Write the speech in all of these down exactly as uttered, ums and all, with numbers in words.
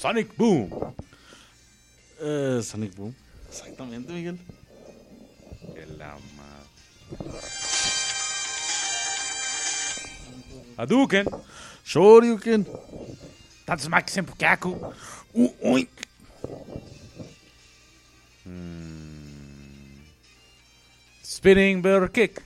Sonic Boom. Eh, Sonic Boom. Exactamente, Miguel. Que la madre. Hadouken. Shoryuken. Tatsumaki Senpukaku. Uh, uy. Mm. Spinning Bear Kick.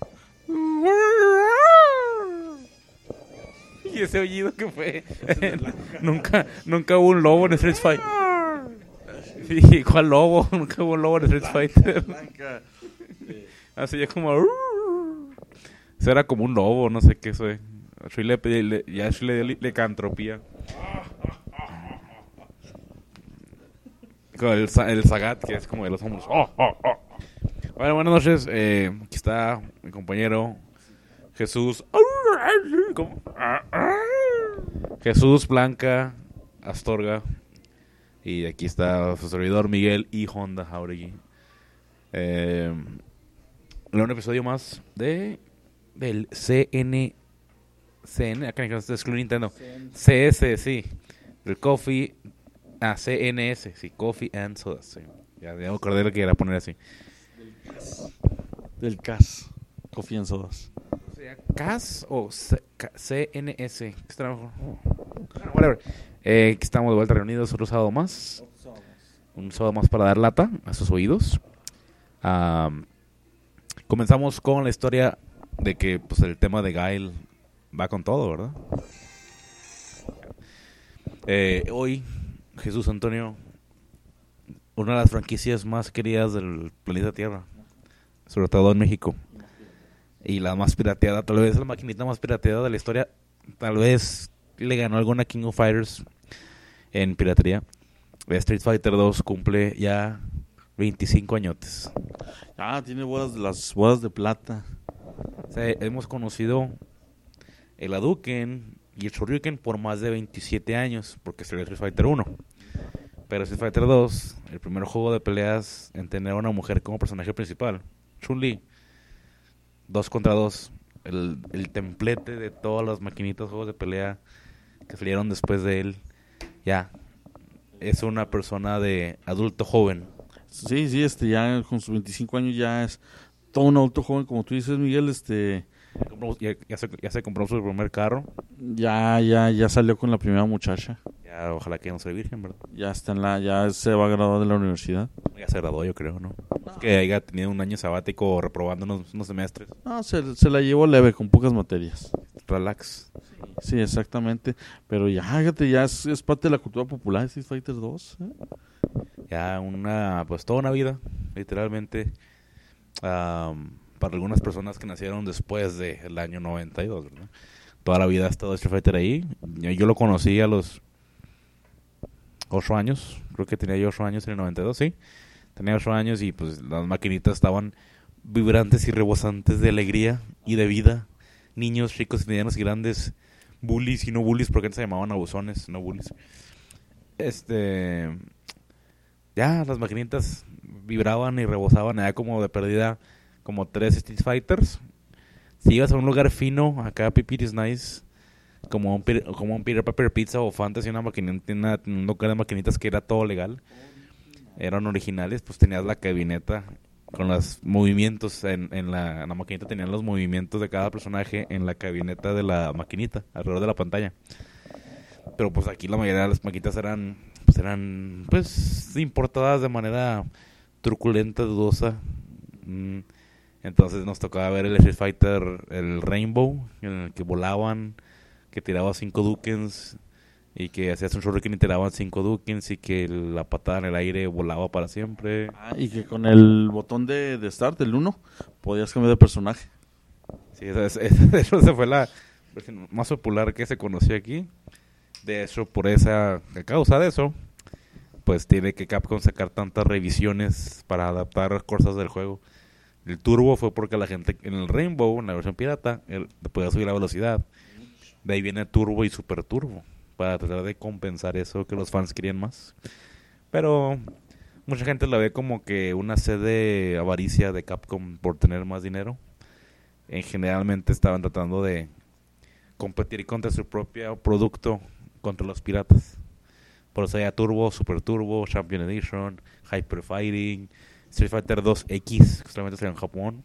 Y ese oído que fue. nunca, nunca hubo un lobo en Street Fighter. ¿Y cuál lobo? Nunca hubo un lobo en Street Fighter. Así ya como. Eso era como un lobo, no sé qué eso es. Ashley le pedí, le, ya Ashley le dio licantropía. Con el, el Sagat, que es como de los hombros. Oh, oh, oh. Bueno, buenas noches. Eh, aquí está mi compañero Jesús. ¿Cómo? Jesús Blanca Astorga. Y aquí está su servidor Miguel y Honda Jauregui. Eh, un episodio más de del C N C N, acá en el Club Nintendo. C S, sí. El Coffee. Ah, C N S, sí. Coffee and Sodas. Sí. Ya, ya me acordé lo que era poner así. Del C A S. Coffee and Sodas. ¿C A S o C N S? Bueno, whatever. Eh, aquí estamos de vuelta reunidos otro sábado más. Un sábado más para dar lata a sus oídos. Um, comenzamos con la historia de que pues el tema de Guile va con todo, ¿verdad? Eh, hoy, Jesús Antonio, una de las franquicias más queridas del planeta Tierra, sobre todo en México, y la más pirateada, tal vez la maquinita más pirateada de la historia, tal vez le ganó alguna King of Fighters en piratería. Street Fighter dos cumple ya veinticinco añotes. Ah, tiene bodas de las bodas de plata. O sea, hemos conocido el Hadouken y el Shoryuken por más de veintisiete años, porque es el Street Fighter uno. Pero Street Fighter dos, el primer juego de peleas en tener a una mujer como personaje principal, Chun-Li, dos contra dos, el, el templete de todas las maquinitas juegos de pelea que salieron después de él, ya, es una persona de adulto joven. Sí, sí, este, ya con sus veinticinco años ya es todo un adulto joven, como tú dices, Miguel, este... Ya, ya, se, ya se compró su primer carro. Ya, ya, ya salió con la primera muchacha. Ya, ojalá que no sea virgen, ¿verdad? Ya está en la, ya se va a graduar de la universidad. Ya se graduó, yo creo, ¿no? no. Es que haya tenido un año sabático reprobando unos, unos semestres. No, se, se la llevó leve, con pocas materias. Relax. Sí, sí, exactamente. Pero ya, fíjate, ya es, es parte de la cultura popular Street Fighter dos. ¿eh? Ya una, pues toda una vida, literalmente. Um, para algunas personas que nacieron después del año noventa y dos, ¿verdad? Toda la vida ha estado Street Fighter ahí. Yo, yo lo conocí a los ocho años, creo que tenía yo ocho años en el noventa y dos, sí. Tenía ocho años y pues las maquinitas estaban vibrantes y rebosantes de alegría y de vida. Niños, chicos, medianos y grandes, bullies y no bullies, porque antes se llamaban abusones, no bullies. Este... Ya, las maquinitas vibraban y rebosaban, era como de perdida... como tres Street Fighters. Si ibas a un lugar fino, acá Pipiris Nice, como un, como un Peter Pepper Pizza o Fantasy, una maquinita, una, un lugar de maquinitas que era todo legal, eran originales, pues tenías la cabineta con los movimientos en, en, la, en la maquinita, tenían los movimientos de cada personaje en la cabineta de la maquinita, alrededor de la pantalla. Pero pues aquí la mayoría de las maquinitas eran, pues eran, pues, importadas de manera truculenta, dudosa. Mm. Entonces nos tocaba ver el Street Fighter, el Rainbow, en el que volaban, que tiraba cinco Dukens, y que hacías un Shoryuken y tiraban cinco Dukens, y que la patada en el aire volaba para siempre. Ah, y que con el botón de, de Start, el uno, podías cambiar de personaje. Sí, esa, esa, de hecho esa fue la versión más popular que se conoció aquí. De hecho, por esa a causa de eso, pues tiene que Capcom sacar tantas revisiones para adaptar cosas del juego. El turbo fue porque la gente en el Rainbow, en la versión pirata, el, podía subir la velocidad. De ahí viene turbo y super turbo, para tratar de compensar eso que los fans querían más. Pero mucha gente la ve como que una sed de avaricia de Capcom por tener más dinero. En generalmente estaban tratando de competir contra su propio producto, contra los piratas. Por eso había Turbo, Super Turbo, Champion Edition, Hyper Fighting, Street Fighter dos X, que solamente salió en Japón.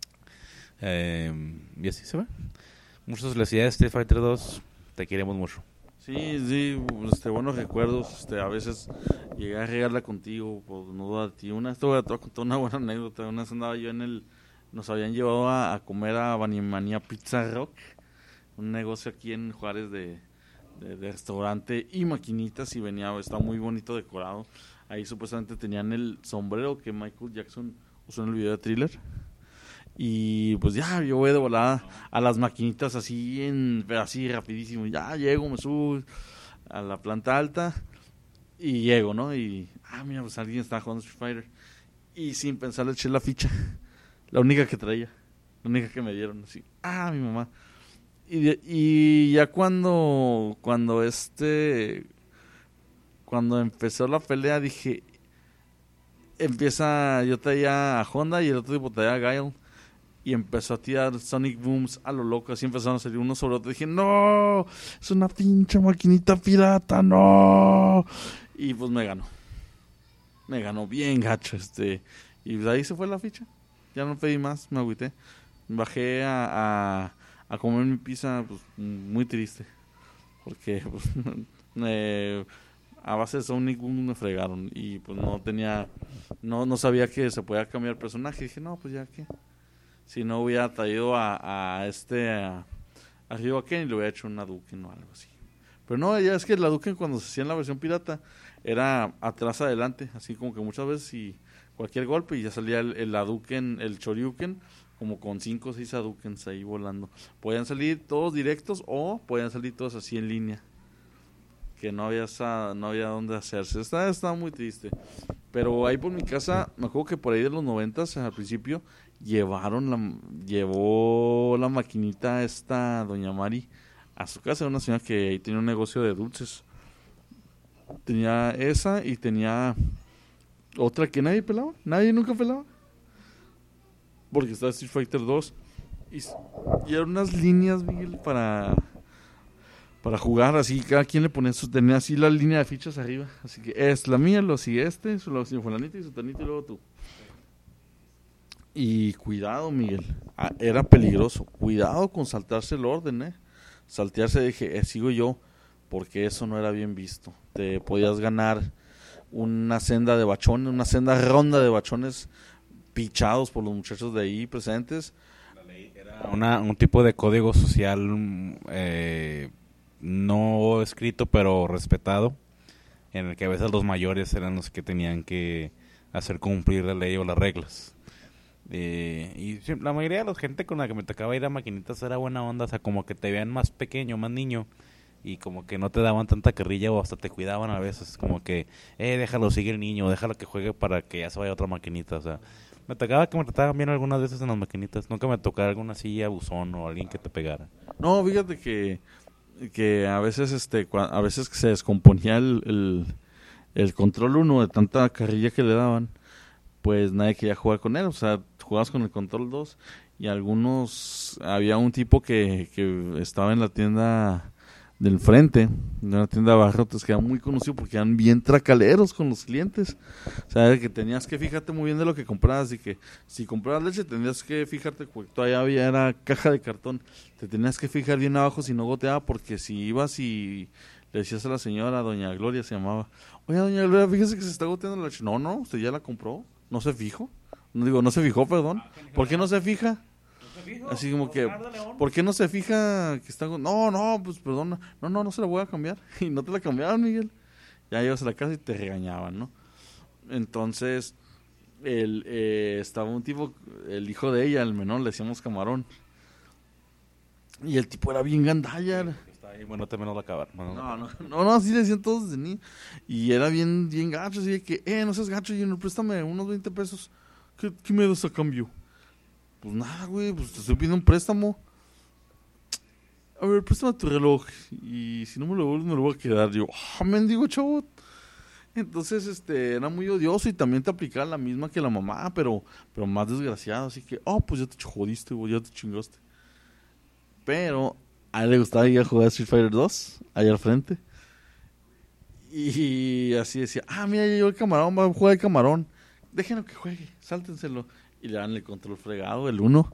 Eh, y así se ve. Muchas felicidades, Street Fighter dos. Te queremos mucho. Sí, sí, este, buenos recuerdos. Este, a veces llegué a regarla contigo, pues no a ti. Una, esto voy a contar una buena anécdota. Una vez andaba yo en el. Nos habían llevado a, a comer a Banimania Pizza Rock, un negocio aquí en Juárez de, de, de restaurante y maquinitas. Y venía, está muy bonito decorado. Ahí supuestamente tenían el sombrero que Michael Jackson usó en el video de Thriller. Y pues ya, yo voy de volada a las maquinitas así, en así rapidísimo. Ya llego, me subo a la planta alta y llego, ¿no? Y, ah, mira, pues alguien está jugando Street Fighter. Y sin pensar le eché la ficha, la única que traía, la única que me dieron, así. Ah, mi mamá. Y, de, y ya cuando, cuando este, cuando empezó la pelea dije, empieza, yo traía a Honda y el otro tipo traía a Guile. Y empezó a tirar Sonic Booms a lo loco. Así empezaron a salir uno sobre otro. Dije, no, es una pinche maquinita pirata, no. Y pues me ganó. Me ganó bien gacho. este Y de ahí se fue la ficha. Ya no pedí más, me agüité. Bajé a, a, a comer mi pizza, pues muy triste. Porque pues, eh, a base de Sonic Boom me fregaron. Y pues no tenía, no, no sabía que se podía cambiar personaje. Dije, no, pues ya que... Si no hubiera traído a, a este a, a Ryo Ken y le hubiera hecho una Duken o algo así. Pero no, ya es que la Duken cuando se hacía en la versión pirata era atrás adelante, así como que muchas veces y cualquier golpe y ya salía el, el Hadouken, el Choryuken, como con cinco o seis Hadoukens ahí volando. Podían salir todos directos o podían salir todos así en línea. Que no había esa, no había dónde hacerse. Estaba, estaba muy triste. Pero ahí por mi casa, me acuerdo que por ahí de los noventas, al principio, llevaron la, llevó la maquinita esta doña Mari a su casa, una señora que ahí tenía un negocio de dulces. Tenía esa y tenía otra que nadie pelaba, nadie nunca pelaba. Porque estaba Street Fighter dos y, y eran unas líneas, Miguel, para... para jugar, así cada quien le ponía su, tenía así la línea de fichas arriba, así que es la mía, lo sigue este, lo sigue fulanito y su tanito y luego tú. Y cuidado, Miguel, ah, era peligroso, cuidado con saltarse el orden, eh, saltearse, dije, eh, sigo yo, porque eso no era bien visto, te podías ganar una senda de bachones, una senda ronda de bachones pichados por los muchachos de ahí presentes. La ley era una, un tipo de código social eh, no escrito pero respetado, en el que a veces los mayores eran los que tenían que hacer cumplir la ley o las reglas. Eh, y sí, la mayoría de la gente con la que me tocaba ir a maquinitas era buena onda, o sea, como que te veían más pequeño, más niño, y como que no te daban tanta carrilla o hasta te cuidaban a veces, como que, eh, déjalo, sigue el niño, déjalo que juegue para que ya se vaya a otra maquinita, o sea, me tocaba que me trataban bien algunas veces en las maquinitas, nunca me tocaba alguna silla abusón o alguien que te pegara. No, fíjate que que a veces este cua- a veces se descomponía el, el, el control uno de tanta carrilla que le daban, pues nadie quería jugar con él, o sea, jugabas con el control dos y algunos, había un tipo que, que estaba en la tienda del frente, de una tienda de abarrotes que era muy conocido porque eran bien tracaleros con los clientes, o sea, que tenías que fijarte muy bien de lo que comprabas y que si comprabas leche tenías que fijarte porque todavía había era caja de cartón, te tenías que fijar bien abajo si no goteaba porque si ibas y le decías a la señora, doña Gloria se llamaba, oye doña Gloria, fíjese que se está goteando la leche, no, no, usted ya la compró, no se fijó, no digo, no se fijó, perdón, ¿por qué no se fija? Así como que, ¿por qué no se fija que está? No, no, pues perdona, no, no, no se la voy a cambiar. Y no te la cambiaban, Miguel. Ya ibas a la casa y te regañaban, ¿no? Entonces, el, eh, estaba un tipo, el hijo de ella, el menor, le decíamos Camarón. Y el tipo era bien gandalla. Está ahí, bueno, también no la acabar. Bueno, no, no, no, no, así le decían todos desde niño. Y era bien, bien gacho, así de que, eh, no seas gacho, Junior, préstame unos veinte pesos. ¿Qué, qué me das a cambio? Pues nada, güey, pues te estoy pidiendo un préstamo. A ver, préstame tu reloj. Y si no me lo devuelves, me lo voy a quedar. Yo, ah, mendigo chavo. Entonces, este, era muy odioso y también te aplicaba la misma que la mamá, pero, pero más desgraciado. Así que, oh, pues ya te jodiste, güey, ya te chingaste. Pero a él le gustaba ir a jugar Street Fighter dos, allá al frente. Y así decía, ah, mira, ya llegó el camarón, va a jugar el camarón. Déjenlo que juegue, sáltenselo. Y le dan el control fregado, el uno.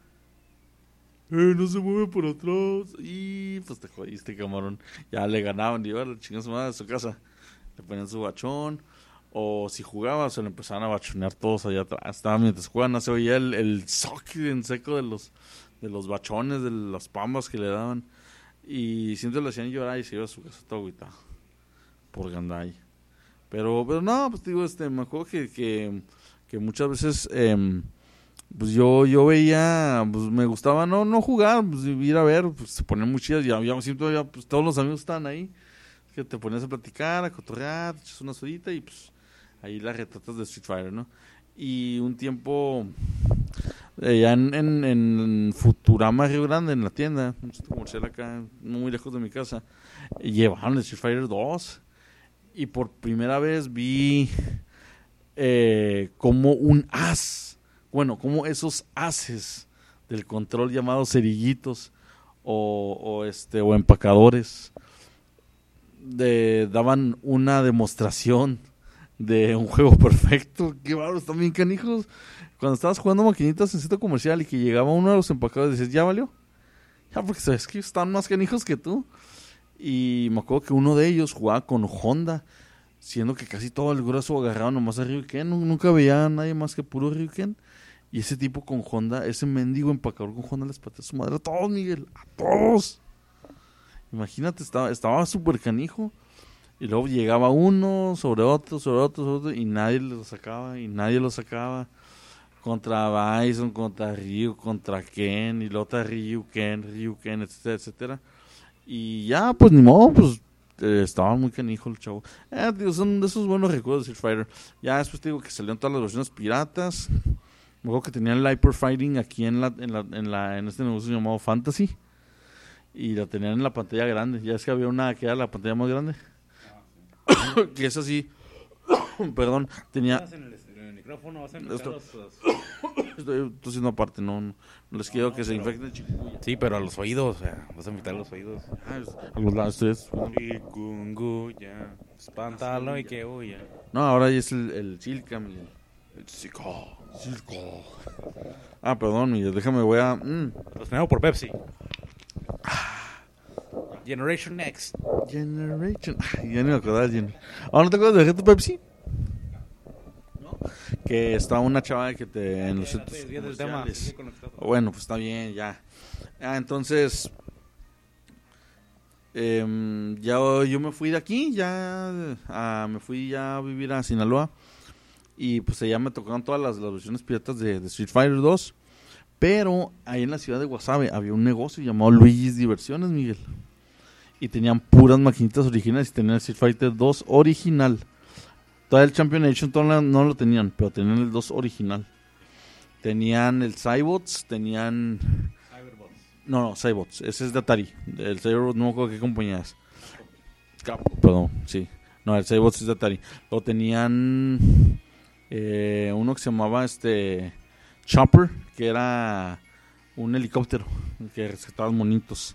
Eh, no se mueve por atrás. Y pues te jodiste, camarón. Ya le ganaban, y iba a la chingada su madre de su casa. Le ponían su bachón. O si jugaba, se lo empezaban a bachonear todos allá atrás. Estaba mientras jugaban, se oía el, el sock en seco de los, de los bachones, de las pambas que le daban. Y siempre lo hacían llorar y se iba a su casa todo agüitado por gandalla. Pero, pero no, pues digo, este, me acuerdo que, que, que muchas veces, eh, pues yo, yo veía, pues me gustaba no, no jugar, pues ir a ver, pues se ponían muy chidas, ya, ya siempre, ya, pues todos los amigos estaban ahí, que te ponías a platicar, a cotorrear, te echas una sodita y pues ahí las retratas de Street Fighter, ¿no? Y un tiempo, eh, ya en, en, en Futurama, Río Grande, en la tienda, un centro comercial acá, no muy lejos de mi casa, llevaron el Street Fighter dos. Y por primera vez vi eh, como un as, bueno, como esos ases del control llamados cerillitos o, o este o empacadores de, daban una demostración de un juego perfecto. Qué bárbaro, están bien canijos. Cuando estabas jugando maquinitas en centro comercial y que llegaba uno de los empacadores, dices, ¿ya valió? Ya, porque sabes que están más canijos que tú. Y me acuerdo que uno de ellos jugaba con Honda, siendo que casi todo el grueso agarraba nomás a Ryuken. Nunca veía a nadie más que puro Ryuken. Y ese tipo con Honda, ese mendigo empacador con Honda les pateó a su madre a todos, Miguel, a todos. Imagínate, estaba estaba súper canijo. Y luego llegaba uno sobre otro, sobre otro, sobre otro, y nadie lo sacaba, y nadie lo sacaba. Contra Bison, contra Ryu, contra Ken, y luego otra Ryu, Ken, Ryu, Ken, etcétera, etcétera. Y ya, pues ni modo, pues eh, estaba muy canijo el chavo. Eh, digo, son de esos buenos recuerdos de Street Fighter. Ya después te digo que salieron todas las versiones piratas. Me acuerdo que tenían el Hyper Fighting aquí en la, en la, en la, en este negocio llamado Fantasy. Y la tenían en la pantalla grande. Ya es que había una que era la pantalla más grande. Ah, sí. Que es así. Perdón, tenía. El micrófono, vas a esto, los... estoy, estoy haciendo aparte, no, no les quiero no, que pero... se infecten el chikungunya. Sí, pero a los oídos, o sea, vas a invitar a los oídos. Ah, a los lados, ustedes. Chikungunya, espántalo y que huya. No, ahora ya es el, el Silcam. El, el Silco. Silco. Ah, perdón, Miguel, déjame, voy a... Mm. Patrocinado por Pepsi. Generation Next. Generation. Ay, ya ni me acordaba de Gen... ¿Ah, no te acuerdas de Reto Pepsi? Que está una chava que te en los centros comerciales. Bueno, pues está bien, ya. Ah, entonces eh, ya yo me fui de aquí, ya ah, me fui ya a vivir a Sinaloa y pues allá me tocaron todas las, las versiones piratas de, de Street Fighter dos, pero ahí en la ciudad de Guasave había un negocio llamado Luigi's Diversiones, Miguel, y tenían puras maquinitas originales y tenían el Street Fighter dos original. Todavía el Champion Edition no lo tenían, pero tenían el dos original. Tenían el Cybots, tenían... Cyberbots. No, no, Cybots, ese es de Atari. El Cyberbots no me acuerdo qué compañía es. Capcom. Perdón, sí. No, el Cybots es de Atari. Luego tenían eh, uno que se llamaba este Chopper, que era un helicóptero que rescataba monitos.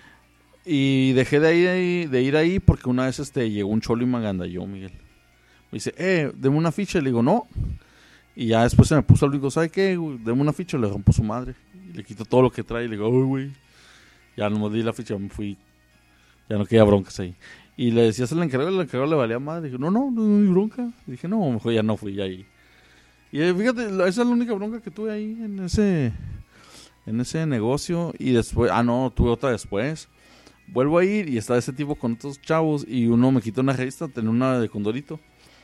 Y dejé de ir ahí, de ir ahí porque una vez este llegó un cholo y me agandalló, Miguel. Me dice, eh, deme una ficha. Le digo, no. Y ya después se me puso al digo, ¿sabe qué? Deme una ficha. Le rompo su madre. Y le quito todo lo que trae. Y le digo, uy, güey. Ya no me di la ficha, me fui. Ya no quería broncas ahí. Y le decía, se le encargó, el encargado le valía madre. Dije, no, no, no hay bronca. Y dije, no, mejor ya no fui ahí. Y fíjate, esa es la única bronca que tuve ahí en ese, en ese negocio. Y después, ah, no, tuve otra después. Vuelvo a ir y estaba ese tipo con otros chavos. Y uno me quitó una revista, tenía una de Condorito.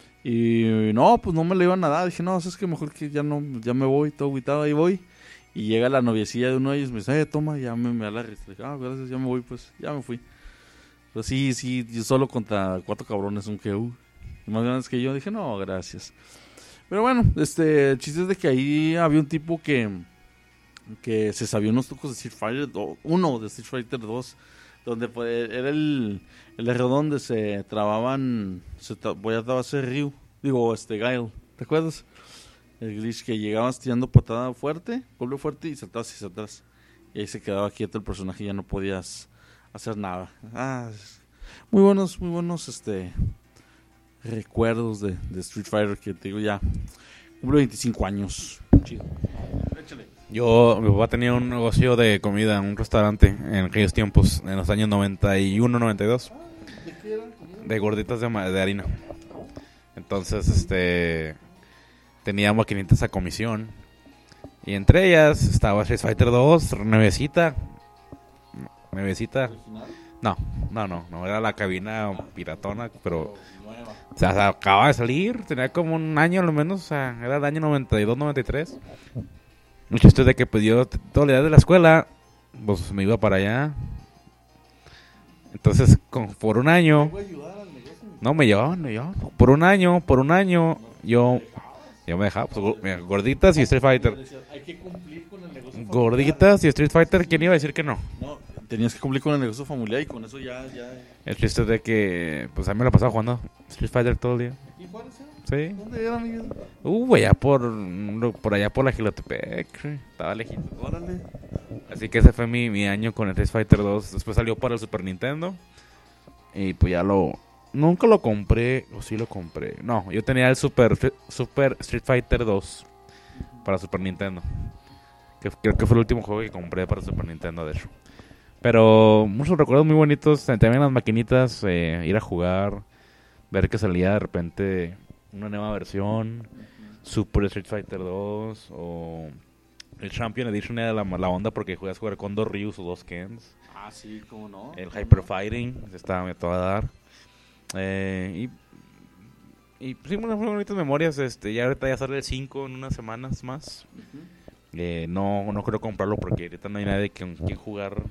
Y no, pues no me le iban a dar. Dije, no, es que mejor que ya no, ya me voy, todo agüitado, ahí voy. Y llega la noviecilla de uno de ellos, me dice, eh, toma, ya me, me da la revista. Dije, ah, gracias, ya me voy, pues, ya me fui. Pero sí, sí, yo solo contra cuatro cabrones, un que uh, más grandes que yo. Dije, no, gracias. Pero bueno, este, el chiste es de que ahí había un tipo que, que se sabía unos trucos de Street Fighter, uno de Street Fighter dos, donde pues, era el, el error donde se trababan, se tra- voy a trabar ese Ryu, digo, este Guile, ¿te acuerdas? El glitch que llegabas tirando patada fuerte, golpe fuerte y saltabas hacia atrás. Y ahí se quedaba quieto el personaje y ya no podías hacer nada. Ah, muy buenos, muy buenos este recuerdos de, de Street Fighter que te digo ya. Cumple veinticinco años. Chido. Échale. Yo, mi papá tenía un negocio de comida, un restaurante en aquellos tiempos, en los años noventa y uno, noventa y dos. ¿De qué era? De gorditas de, ma- de harina. Entonces, este... tenía maquinitas a comisión. Y entre ellas estaba Street Fighter dos, nuevecita. Nuevecita. ¿Original? No, no, no, no, era la cabina piratona, pero... Nueva. O sea, se acababa de salir, tenía como un año lo menos, o sea, era el año noventa y dos, noventa y tres. Mucho esto de que pues yo t- toda la edad de la escuela, pues me iba para allá. Entonces, con, por un año, ¿Voy a ayudar al negocio? no me llevaban, me llevaban. Por un año, por un año, yo, yo me dejaba, pues, go- mira, gorditas y Street Fighter. Hay que cumplir con el negocio familiar. Gorditas y Street Fighter, ¿quién iba a decir que no? No, tenías que cumplir con el negocio familiar y con eso ya... ya... El chiste es de que, pues a mí me la pasaba jugando Street Fighter todo el día. ¿Y Juárez era? Sí. ¿Dónde era, Miguel? Uh, allá por, por allá por la Gilotepec, sí, estaba lejito. Órale. Así que ese fue mi, mi año con el Street Fighter dos. Después salió para el Super Nintendo. Y pues ya lo... Nunca lo compré, o sí lo compré. No, yo tenía el Super, Super Street Fighter dos para Super Nintendo. Que creo que fue el último juego que compré para Super Nintendo, de hecho. Pero muchos recuerdos muy bonitos. También las maquinitas, eh, ir a jugar, ver que salía de repente una nueva versión, Super Street Fighter dos o el Champion Edition era la, la onda porque juegas jugar con dos Ryus o dos Kens. Ah, sí, cómo no. El Hyper Fighting estaba a todo a dar. Eh, y y sí, unas muy bonitas memorias. Este, ya ahorita ya sale el cinco en unas semanas más. Uh-huh. Eh, no, no creo comprarlo porque ahorita no hay nadie con quien jugar.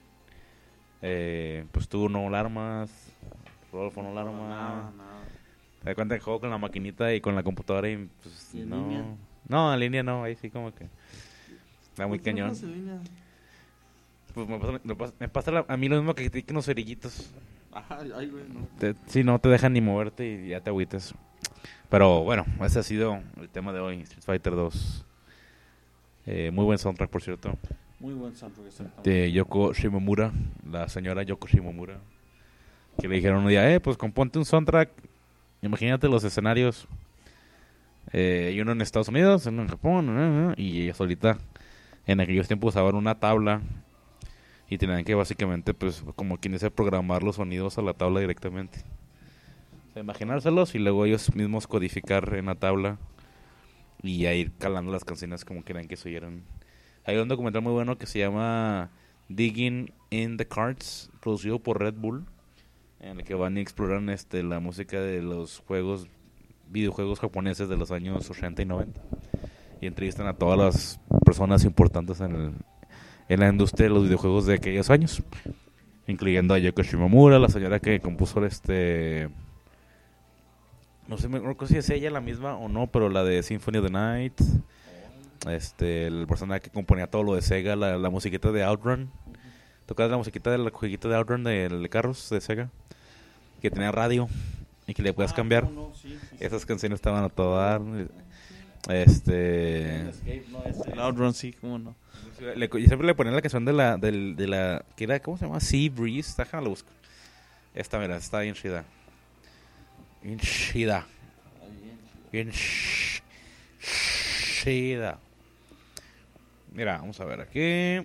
Eh, pues tú no alarmas, Rodolfo no alarma. Nada, nada. Te das cuenta que juego con la maquinita y con la computadora y pues ¿Y en no. línea? No, en línea no, ahí sí como que está muy ¿Por qué no cañón. vas en línea? Pues me pasa, me pasa, me pasa la- a mí lo mismo que a ti con los cerillitos. Ajá, ay, güey, no. Te, sí, no te dejan ni moverte y ya te agüitas. Pero bueno, ese ha sido el tema de hoy, Street Fighter dos. Eh, muy buen soundtrack, por cierto. Muy buen soundtrack ese. De Yoko Shimomura, la señora Yoko Shimomura. Que le dijeron un día, eh, pues componte un soundtrack. Imagínate los escenarios. Eh, y uno en Estados Unidos, uno en Japón, uh, uh, y ella solita. En aquellos tiempos usaban una tabla y tenían que básicamente, pues, como quien dice, programar los sonidos a la tabla directamente. O sea, imaginárselos y luego ellos mismos codificar en la tabla y a ir calando las canciones como quieran que se oyeran. Hay un documental muy bueno que se llama Digging in the Cards, producido por Red Bull, en el que van y exploran este, la música de los juegos, videojuegos japoneses de los años ochenta y noventa. Y entrevistan a todas las personas importantes en, el, en la industria de los videojuegos de aquellos años, incluyendo a Yoko Shimomura, la señora que compuso este... No sé, no sé si es ella la misma o no, pero la de Symphony of the Night. Este, el personaje que componía todo lo de Sega, la, la musiquita de Outrun. ¿Tocabas la musiquita del jueguito de Outrun de, de carros de Sega? Que tenía radio y que le puedes Ah, cambiar. no, no, sí, sí, sí. Esas canciones estaban a todo dar. Este... El Escape, no, es el Outrun, sí, cómo no. Le, y siempre le ponían la canción de la, del, de la, ¿qué era? ¿Cómo se llama? Sea Breeze, déjame lo busco. Esta, mira, está bien chida. Bien chida. Bien ch- chida. Mira, vamos a ver aquí.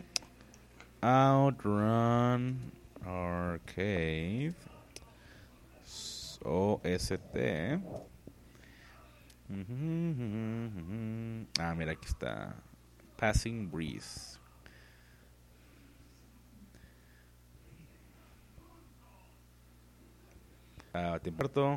Outrun Arcade. O S T. Ah, mira, aquí está. Passing Breeze. Ah, te importo.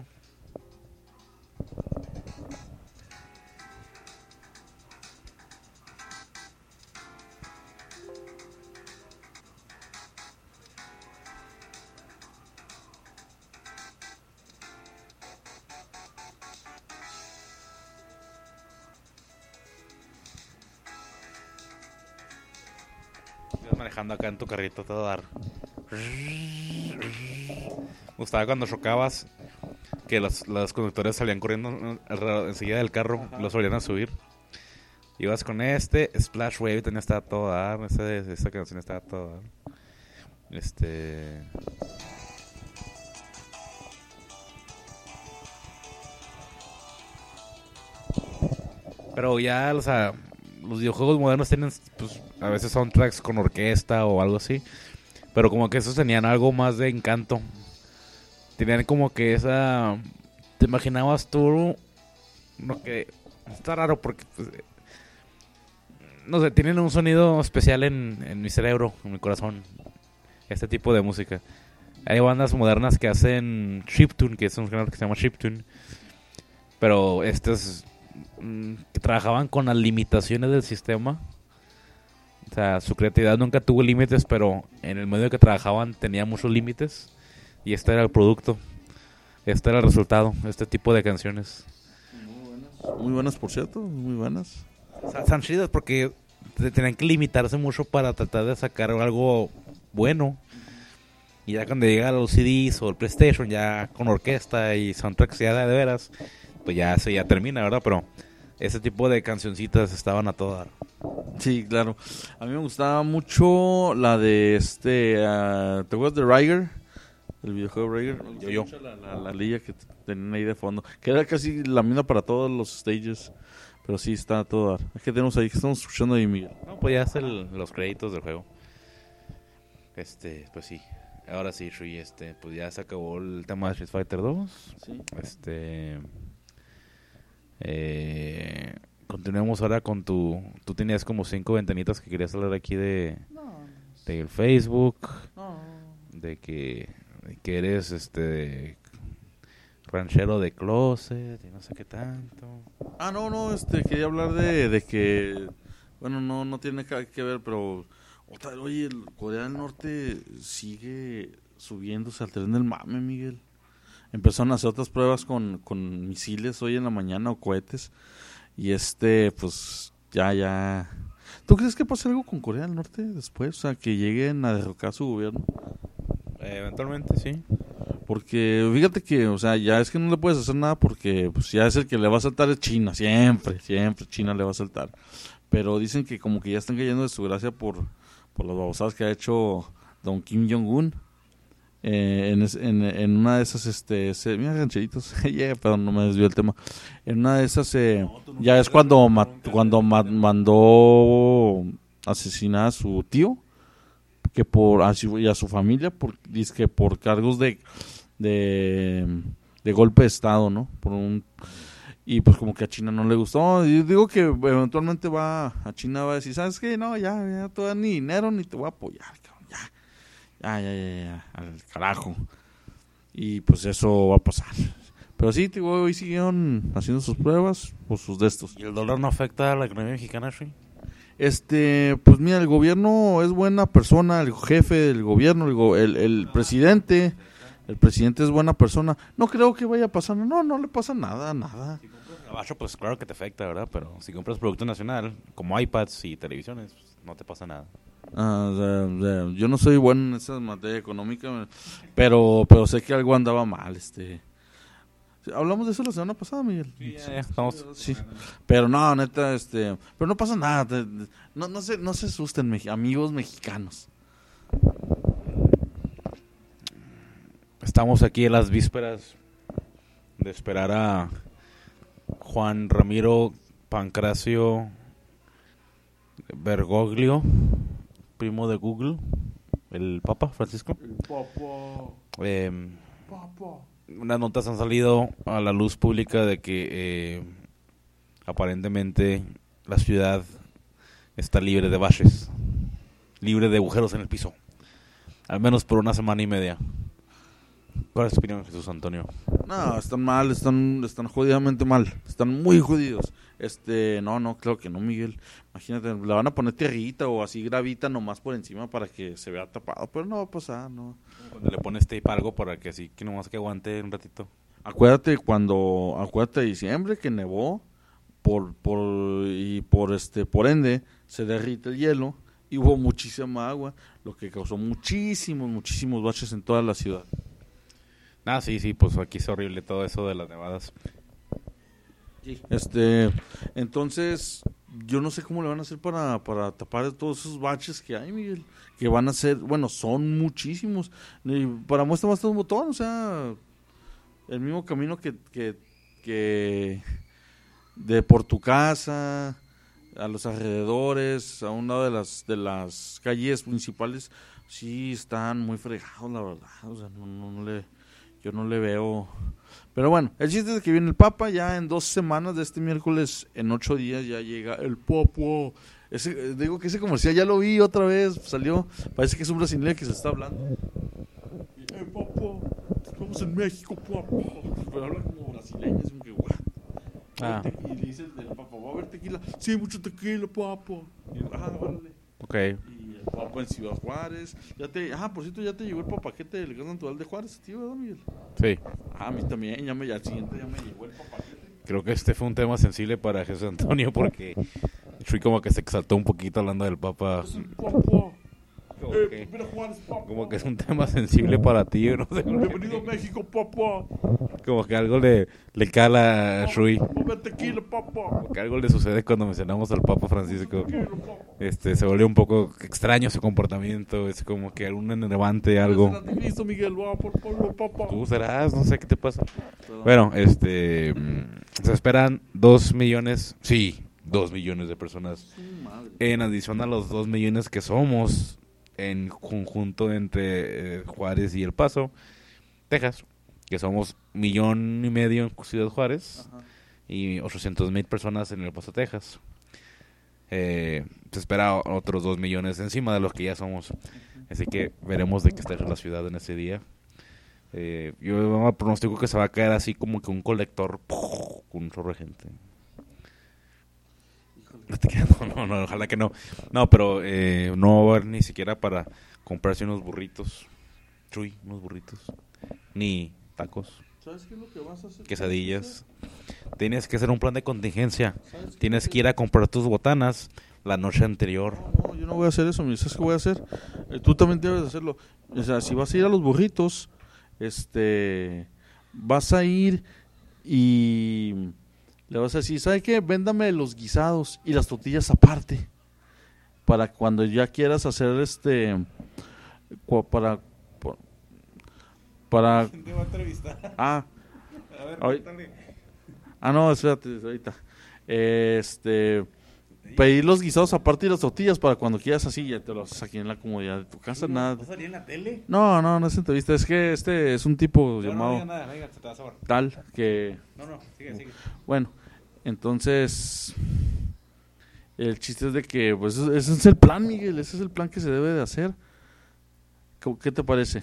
Ibas manejando acá en tu carrito todo dar. Me gustaba cuando chocabas que los, los conductores salían corriendo alrededor- enseguida del carro, los volvían a subir. Ibas con este, Splash Wave tenía estaba todo dar, esa, esa canción estaba todo dar. Este... Pero ya, o sea, los videojuegos modernos tienen, pues, a veces soundtracks con orquesta o algo así. Pero como que esos tenían algo más de encanto. Tenían como que esa... ¿Te imaginabas tú? No, que... Está raro porque... Pues, no sé, tienen un sonido especial en, en mi cerebro, en mi corazón. Este tipo de música. Hay bandas modernas que hacen chiptune, que es un género que se llama chiptune. Pero estos... Mmm, que trabajaban con las limitaciones del sistema. O sea, su creatividad nunca tuvo límites, pero en el medio que trabajaban tenía muchos límites. Y este era el producto. Este era el resultado. Este tipo de canciones. Muy buenas. Muy buenas, por cierto. Muy buenas. O sea, están chidas porque tenían que limitarse mucho para tratar de sacar algo bueno. Y ya cuando llega a los C Ds o el PlayStation, ya con orquesta y soundtracks ya de veras, pues ya se ya termina, ¿verdad? Pero ese tipo de cancioncitas estaban a todo dar. Sí, claro. A mí me gustaba mucho la de este... Uh, ¿te acuerdas de Ryger? El videojuego Ryger. Yo, yo. La, la, la lilla que tenían ahí de fondo. Que era casi la misma para todos los stages. Pero sí, está a todo dar. Es que tenemos ahí, que estamos escuchando ahí, Miguel. No, pues ya es el, los créditos del juego. Este, pues sí. Ahora sí, Shui, este, pues ya se acabó el tema de Street Fighter dos. Sí. Este... Eh... Continuemos ahora con tu... Tú tenías como cinco ventanitas que querías hablar aquí de... No. De Facebook. No. De que... De que eres, este... ranchero de closet y no sé qué tanto. Ah, no, no, este, quería hablar de, de que... Bueno, no, no tiene que ver, pero... Otra, oye, el Corea del Norte sigue subiéndose al tren del mame, Miguel. Empezaron a hacer otras pruebas con, con misiles hoy en la mañana o cohetes. Y este, pues, ya, ya... ¿Tú crees que pase algo con Corea del Norte después? O sea, que lleguen a derrocar su gobierno. Eh, eventualmente, sí. Porque fíjate que, o sea, ya es que no le puedes hacer nada porque pues ya es el que le va a saltar es China. Siempre, siempre China le va a saltar. Pero dicen que como que ya están cayendo de su gracia por, por las babosadas que ha hecho don Kim Jong-un. Eh, en, es, en, en una de esas, este, se, mira gancheritos, yeah, perdón, no me desvió el tema. En una de esas, eh, no, no ya es cuando, ma, cuando ma, mandó asesinar a su tío, que por a su, y a su familia, por, dice que por cargos de, de, de golpe de estado, ¿no? Por un y pues como que a China no le gustó. Y digo que eventualmente va a China va a decir, ¿sabes qué? No, ya, ya, te dan ni dinero ni te voy a apoyar, cabrón, ya. Ya, ya, ya, ya, al carajo. Y pues eso va a pasar. Pero sí, digo, hoy siguieron haciendo sus pruebas por sus de estos. ¿Y el dólar no afecta a la economía mexicana, sí? Este, pues mira, el gobierno es buena persona, el jefe del gobierno, el, go, el, el presidente, el presidente es buena persona. No creo que vaya a pasar, no, no le pasa nada, nada. Si compras gabacho, pues claro que te afecta, ¿verdad? Pero si compras producto nacional, como iPads y televisiones, pues, no te pasa nada. Ah, de, de, yo no soy bueno en esa materia económica, pero pero sé que algo andaba mal, este. Hablamos de eso la semana pasada, Miguel. Sí, ya, ya, estamos. Sí. Pero no, neta, este, pero no pasa nada. No, no se, no se asusten, me, amigos mexicanos. Estamos aquí en las vísperas de esperar a Juan Ramiro Pancracio Bergoglio, primo de Google, el Papa Francisco. El Papa. Eh, Papa. Unas notas han salido a la luz pública de que eh, aparentemente la ciudad está libre de baches, libre de agujeros en el piso, al menos por una semana y media. ¿Cuál es tu opinión, Jesús Antonio? No, están mal, están están jodidamente mal, están muy jodidos. Este, no, no, creo que no, Miguel. Imagínate, le van a poner tierrita o así gravita nomás por encima para que se vea tapado, pero no va a pasar, no. Cuando le pones tape algo para que así, que nomás que aguante un ratito. Acuérdate cuando, acuérdate de diciembre que nevó, por, por, y por este, por ende, se derrite el hielo y hubo muchísima agua, lo que causó muchísimos, muchísimos baches en toda la ciudad. Ah, sí, sí, pues aquí es horrible todo eso de las nevadas. Este, entonces, yo no sé cómo le van a hacer para, para tapar todos esos baches que hay, Miguel, que van a ser, bueno, son muchísimos. Y para muestra basta un botón, o sea, el mismo camino que, que, que, de por tu casa, a los alrededores, a un lado de las de las calles principales, sí están muy fregados, la verdad. O sea, no, no, no le, yo no le veo. Pero bueno, el chiste es que viene el Papa, ya en dos semanas de este miércoles, en ocho días ya llega el Papa. Ese, digo que ese comercial ya lo vi otra vez, salió, parece que es un brasileño que se está hablando. Eh, Papa, estamos en México, Papa. Pero habla como brasileño, es como que guau. Ah. Y le dice el Papa, ¿va a haber tequila? Sí, mucho tequila, Papa. Y, ah, órale. Ok. Y el Papa en Ciudad Juárez. Ya te, ah, por cierto, ya te llegó el papaquete del gas natural de Juárez, tío, ¿verdad, Miguel? Sí. Ah, a mí también, ya me, ya al siguiente ya me llegó el papaquete. Creo que este fue un tema sensible para Jesús Antonio porque fui como que se exaltó un poquito hablando del Papa. Es el Papa. Como Eh, que, mira, Juárez, Papa. como que es un tema sensible para ti, no sé. Bienvenido a México, Papa. Como que algo le, le cala a Shui. Va a haber tequila, Papa. Como que algo le sucede cuando mencionamos al Papa Francisco. Tequila, Papa. Este, se volvió un poco extraño su comportamiento. Es como que algún enervante, algo. Será listo, Miguel, va por Pablo, Papa. Tú serás, no sé qué te pasa. Bueno, este, mm, se esperan dos millones, sí, dos millones de personas. Sí, madre. En adición a los dos millones que somos en conjunto entre eh, Juárez y El Paso, Texas, que somos millón y medio en Ciudad Juárez. Ajá. Y ochocientos mil personas en El Paso, Texas. Eh, se espera otros dos millones encima de los que ya somos. Así que veremos de qué está hecha la ciudad en ese día. Eh, yo pronostico que se va a caer así como que un colector ¡puf! Con un chorro de gente. No, no, no, ojalá que no. No, pero eh, no va a haber ni siquiera para comprarse unos burritos. Chuy, unos burritos. Ni tacos, ¿Sabes qué es lo que vas a hacer? quesadillas. Tienes que hacer un plan de contingencia. ¿Sabes qué? Tienes que ir a comprar tus botanas la noche anterior. No, no, yo no voy a hacer eso, mira, ¿sabes qué voy a hacer? Eh, tú también debes de hacerlo. O sea, si vas a ir a los burritos, este, vas a ir y le vas a decir, ¿sabe qué? Véndame los guisados y las tortillas aparte. Para cuando ya quieras hacer este, cua- para, por- para, ¿Quién te va a entrevistar? ah, A ver, Ay. cuéntale. ah no, espérate, ahorita, este, pedir los guisados aparte y las tortillas para cuando quieras así, ya te los haces aquí en la comodidad de tu casa, nada. ¿Vas a salir en la tele? No, no, no es entrevista, es que este es un tipo No, no llamado diga nada, venga, se te va a saber. tal que, No, no, sigue, sigue. bueno, entonces, el chiste es de que, pues, ese ese es el plan, Miguel, ese es el plan que se debe de hacer. ¿Cómo- ¿Qué te parece?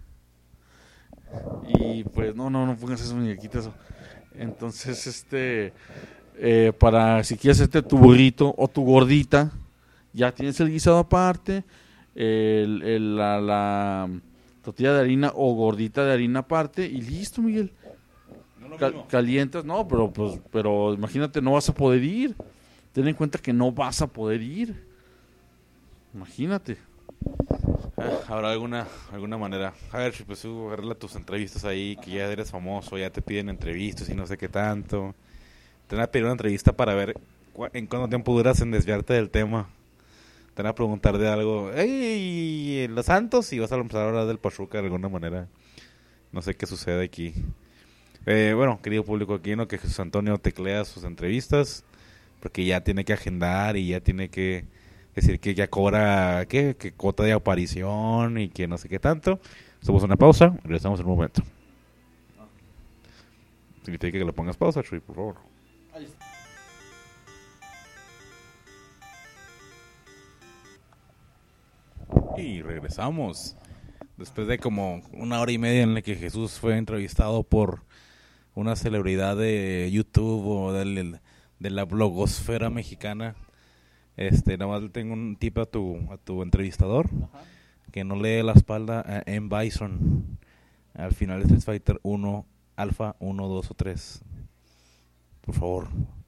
Y pues, no, no, no pongas eso, ni quites eso. Entonces, este, eh, para, si quieres hacerte tu burrito o tu gordita, ya tienes el guisado aparte, el, el- la, la tortilla de harina o gordita de harina aparte, y listo, Miguel. No lo Cal- mismo. calientas, no, pero pues, pero imagínate, no vas a poder ir. Ten en cuenta que no vas a poder ir. Imagínate. Ah, ¿habrá alguna alguna manera? A ver, pues tú arregla tus entrevistas ahí, que ya eres famoso, ya te piden entrevistas y no sé qué tanto. Te van a pedir una entrevista para ver cua- en cuánto tiempo duras en desviarte del tema. Te van a preguntar de algo. ¡Ey! Los Santos, y vas a empezar a hablar del Pachuca de alguna manera. No sé qué sucede aquí. Eh, bueno, querido público, aquí no que Jesús Antonio teclea sus entrevistas porque ya tiene que agendar y ya tiene que decir que ya cobra ¿qué? Que cuota de aparición y que no sé qué tanto. Hacemos una pausa, regresamos en un momento. Significa que le pongas pausa, Chuy, por favor. Y regresamos. Después de como una hora y media en la que Jesús fue entrevistado por una celebridad de YouTube o del, de la blogosfera mexicana. Este, nada más le tengo un tip a tu, a tu entrevistador. Ajá. Que no le dé la espalda a M. Bison al final de Street Fighter uno, Alpha uno, dos o tres. Por favor.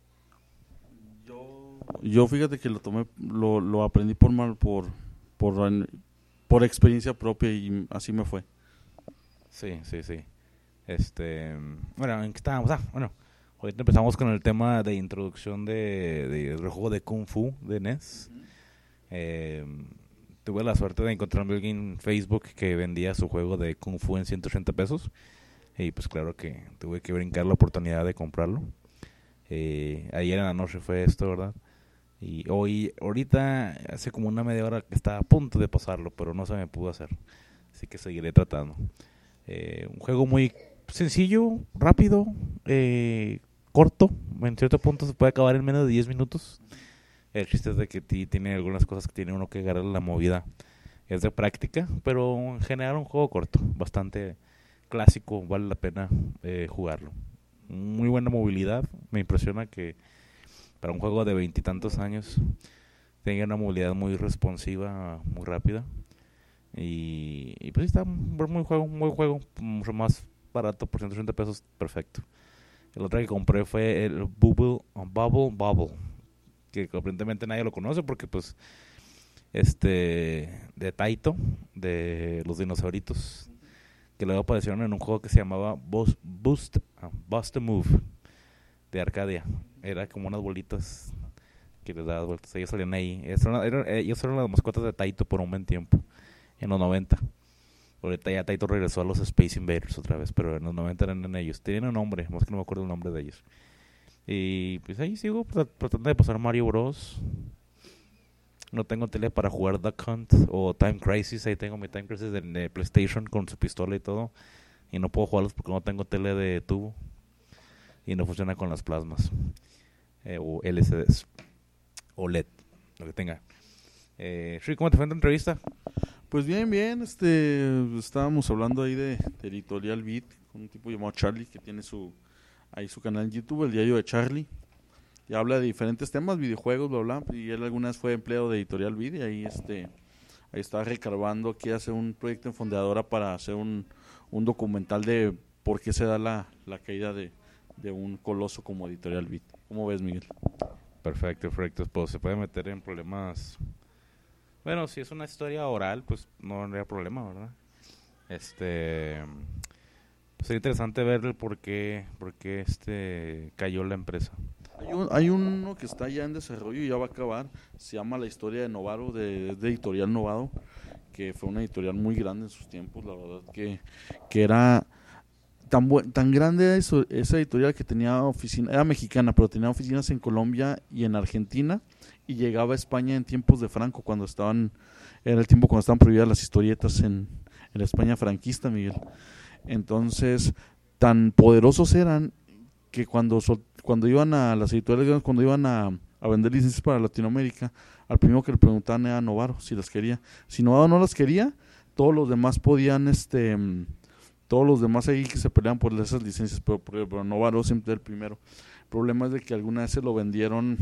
Yo, yo fíjate que lo tomé, lo, lo aprendí por mal, por, por, por experiencia propia y así me fue. Sí, sí, sí. Este, bueno, ¿en qué estábamos? Ah, bueno, ahorita empezamos con el tema de introducción de, de el juego de Kung Fu de N E S. Eh, tuve la suerte de encontrarme a alguien en Facebook que vendía su juego de Kung Fu en ciento ochenta pesos. Y pues claro que tuve que brincar la oportunidad de comprarlo. Eh, ayer en la noche fue esto, ¿verdad? Y hoy, ahorita, hace como una media hora que estaba a punto de pasarlo, pero no se me pudo hacer. Así que seguiré tratando. Eh, un juego muy sencillo, rápido, eh, corto. En cierto punto se puede acabar en menos de diez minutos. El chiste es de que t- tiene algunas cosas que tiene uno que agarrar la movida. Es de práctica, pero en general un juego corto, bastante clásico, vale la pena eh, jugarlo. Muy buena movilidad, me impresiona que para un juego de veintitantos años tenga una movilidad muy responsiva, muy rápida. Y, y pues sí, está un muy juego, un buen juego, mucho más barato, por ciento ochenta pesos, perfecto. El otro que compré fue el Bubble Bubble Bubble, que aparentemente nadie lo conoce porque pues este de Taito, de los dinosauritos, que luego aparecieron en un juego que se llamaba Boost Boost, uh, Bust a Move de Arcadia. Era como unas bolitas que les dabas vueltas, ellos salían ahí. Ellos eran, eran, ellos eran las mascotas de Taito por un buen tiempo, en los noventa. Ahorita ya Taito regresó a los Space Invaders otra vez, pero en los noventa eran en ellos. Tenían un nombre, más que no me acuerdo el nombre de ellos. Y pues ahí sigo tratando de pasar Mario Bros. No tengo tele para jugar Duck Hunt o Time Crisis. Ahí tengo mi Time Crisis de, de PlayStation con su pistola y todo. Y no puedo jugarlos porque no tengo tele de tubo. Y no funciona con las plasmas. Eh, o L C Ds. O L E D. Lo que tenga. Eh, Sri, ¿cómo te fue en tu entrevista? Pues bien, bien, este, estábamos hablando ahí de, de Editorial Beat, con un tipo llamado Charlie, que tiene su, ahí su canal en YouTube, el diario de Charlie, y habla de diferentes temas, videojuegos, bla, bla, y él alguna vez fue empleado de Editorial Beat, y ahí, este, ahí estaba recarbando aquí, hace un proyecto en Fondeadora para hacer un, un documental de por qué se da la, la caída de, de un coloso como Editorial Beat. ¿Cómo ves, Miguel? Perfecto, perfecto. Pues se puede meter en problemas. Bueno, si es una historia oral, pues no habría problema, ¿verdad? Este, pues sería interesante ver el por qué, por qué este cayó la empresa. Hay, un, hay uno que está ya en desarrollo y ya va a acabar, se llama La Historia de Novaro, de, de Editorial Novaro, que fue una editorial muy grande en sus tiempos, la verdad que, que era tan buen, tan grande eso, esa editorial que tenía oficina, era mexicana, pero tenía oficinas en Colombia y en Argentina, y llegaba a España en tiempos de Franco, cuando estaban, era el tiempo cuando estaban prohibidas las historietas en, en la España franquista, Miguel. Entonces, tan poderosos eran que cuando sol, cuando iban a las editoriales, cuando iban a, a vender licencias para Latinoamérica, al primero que le preguntaban era a Novaro si las quería. Si Novaro no las quería, todos los demás podían, este, todos los demás ahí que se peleaban por esas licencias, pero, pero, pero Novaro siempre era el primero. El problema es de que alguna vez se lo vendieron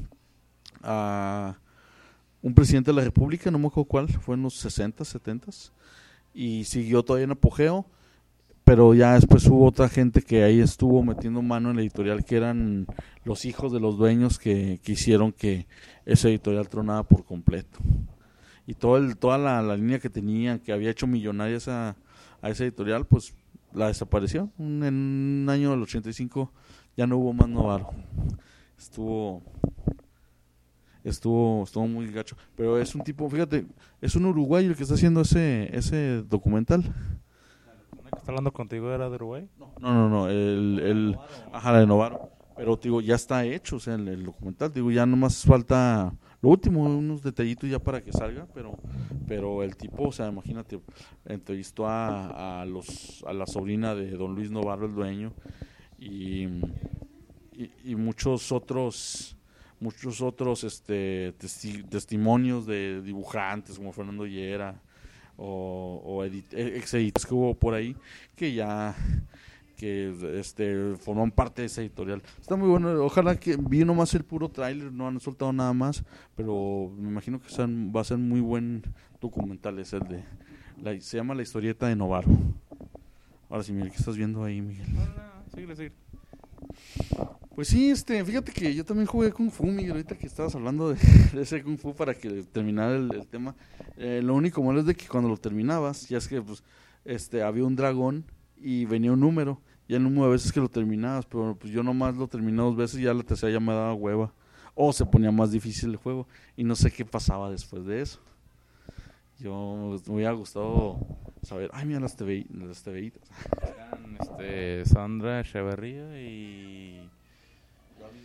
a un presidente de la República, no me acuerdo cuál, fue en los sesenta, setenta, y siguió todavía en apogeo, pero ya después hubo otra gente que ahí estuvo metiendo mano en la editorial, que eran los hijos de los dueños que, que hicieron que esa editorial tronara por completo. Y todo el, toda la, la línea que tenía, que había hecho millonaria esa, a esa editorial, pues la desapareció. Un, en un año del ochenta y cinco ya no hubo más Novaro. Estuvo... Estuvo estuvo muy gacho, pero es un tipo, fíjate, es un uruguayo el que está haciendo ese ese documental. ¿La que está hablando contigo era de Uruguay? No, no, no, no el, el ajá, la de Novaro, pero digo, ya está hecho, o sea, el, el documental, digo, ya nomás falta lo último, unos detallitos ya para que salga, pero pero el tipo, o sea, imagínate, entrevistó a, a los a la sobrina de don Luis Novaro, el dueño, y y, y muchos otros muchos otros este testi- testimonios de dibujantes como Fernando Llera o, o edit- ex editores que hubo por ahí que ya que este forman parte de esa editorial. Está muy bueno, ojalá que vi nomás el puro tráiler, no han soltado nada más, pero me imagino que sean, va a ser muy buen documental, es el de la, se llama La Historieta de Novaro. Ahora sí, Miguel, ¿qué estás viendo ahí, Miguel? No, no, síguele, síguele. Pues sí, este, fíjate que yo también jugué Kung Fu, Miguel, ahorita que estabas hablando de, de ese Kung Fu para que terminara el, el tema. Eh, lo único malo es de que cuando lo terminabas, ya es que pues, este, había un dragón y venía un número, y el número de veces que lo terminabas, pero pues yo nomás lo terminé dos veces y ya la tercera ya me daba hueva. O se ponía más difícil el juego, y no sé qué pasaba después de eso. Yo me hubiera gustado saber, ay mira las T V I, las T V I. Eran este, Sandra Echeverría y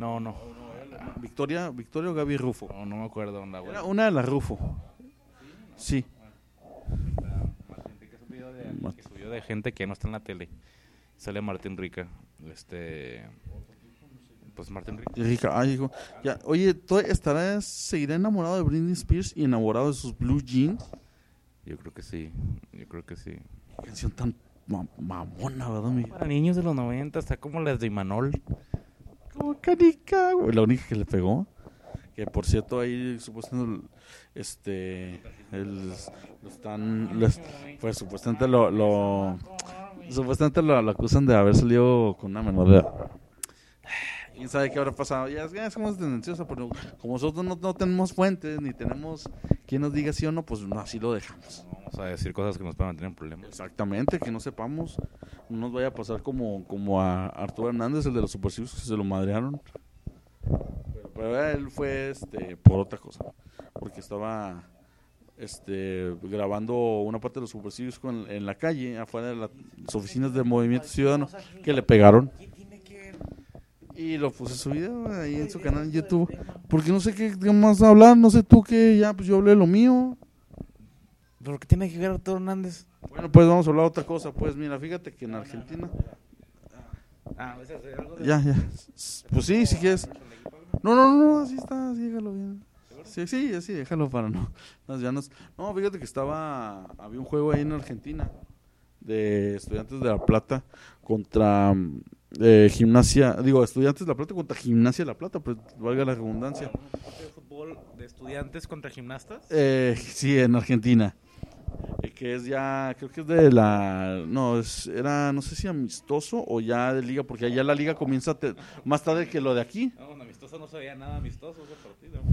No, no. Victoria, Victoria o Gaby Rufo. No, no me acuerdo. La Era una de las Rufo. Sí. Que subió, de, que subió de gente que no está en la tele. Sale Martín Rica. Este. Pues Martín Rica. Rica, ay, hijo. Ya, oye, ¿tú estarás, seguirá enamorado de Britney Spears y enamorado de sus blue jeans? Yo creo que sí. Yo creo que sí. Qué canción tan ma- mamona, ¿verdad, Miguel? Para niños de los noventa, está como las de Imanol. Como canica, güey. La única que le pegó. Que por cierto, ahí supuestamente. Este. El, lo están. Les, pues supuestamente lo. lo supuestamente lo, lo acusan de haber salido con una menor de edad. ¿Quién sabe qué habrá pasado? Ya es, ya es como es tendenciosa, pero como nosotros no, no tenemos fuentes, ni tenemos quien nos diga sí o no, pues no, así lo dejamos. No vamos a decir cosas que nos puedan tener problemas. Exactamente, que no sepamos, no nos vaya a pasar como, como a Arturo Hernández, el de los Supercivos, que se lo madrearon. Pero, pero él fue este por otra cosa, porque estaba este grabando una parte de los Supercivos con, en la calle, afuera de la, las oficinas del Movimiento Ciudadano, que le pegaron. Y lo puse su video ahí en su canal en YouTube. Porque no sé qué más hablar, no sé tú qué, ya pues yo hablé de lo mío. ¿Pero qué tiene que ver Arturo Hernández? Bueno, pues vamos a hablar de otra cosa. Pues mira, fíjate que en Argentina. Ah, ¿es algo de... Ya, ya. Pues sí, si quieres. No, no, no, así está, así déjalo bien. Sí, sí, así déjalo para no. No, ya nos... no, fíjate que estaba. Había un juego ahí en Argentina de Estudiantes de La Plata contra. Eh, gimnasia, digo, Estudiantes de La Plata contra Gimnasia de La Plata, pues valga la redundancia. ¿Un partido de fútbol de estudiantes contra gimnastas? Eh, sí, en Argentina. Eh, que es ya, creo que es de la, no, es, era, no sé si amistoso o ya de liga, porque allá la liga comienza te, más tarde que lo de aquí. No, un amistoso no se veía nada amistoso ese partido.